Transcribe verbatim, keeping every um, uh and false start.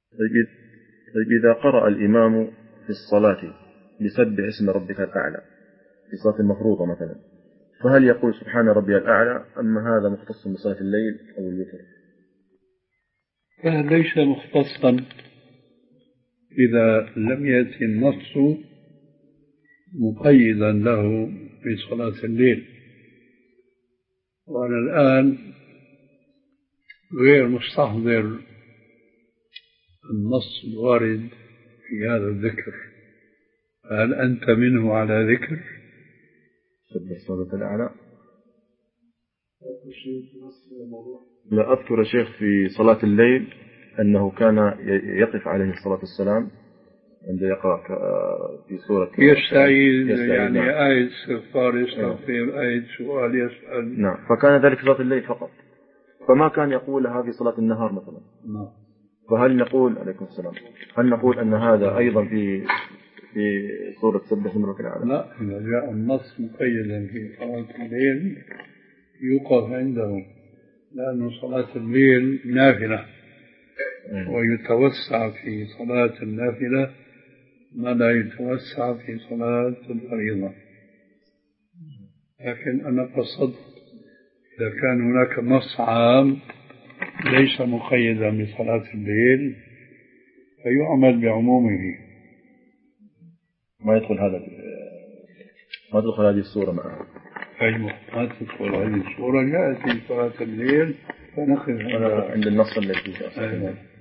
طيب طيب إذا قرأ الإمام في الصلاة بسبح اسم ربك الأعلى في صلاة المفروضة مثلا، فهل يقول سبحان ربي الأعلى، أما هذا مختص بصلاة الليل أو الوتر؟ ليس مختصا إذا لم يأتي النص مقيدا له في صلاة الليل. وأنا الآن غير مستحضر النص الوارد في هذا الذكر، هل أنت منه على ذكر؟ سبح اسم ربك الأعلى. لا أذكر شيخ في صلاة الليل أنه كان يقف عليه الصلاة والسلام عند يقرأ في سورة يستعيذ، يعني نعم. آية استغفار يستغفر، آية سؤال يسأل. نعم، فكان ذلك صلاة الليل فقط، فما كان يقولها في صلاة النهار مثلا. نعم. فهل نقول عليكم السلام هل نقول أن هذا أيضا في في سورة سبح اسم ربك الأعلى؟ لا، إذا جاء النص مقيدا في صلاة الليل يوقف عنده، لأن صلاة الليل نافلة ويتوسع في صلاة النافلة ما لا يتوسع في صلاة الفريضة. لكن أنا قصدت إذا كان هناك نص عام ليس مقيدا بصلاة الليل فيعمل بعمومه، ما يدخل هذا ما تدخل هذه السورة معها. أيوة، ما تدخل هذه السورة، يأتي صلاة الليل فنخذ عند النص الذي فيه. أيوة.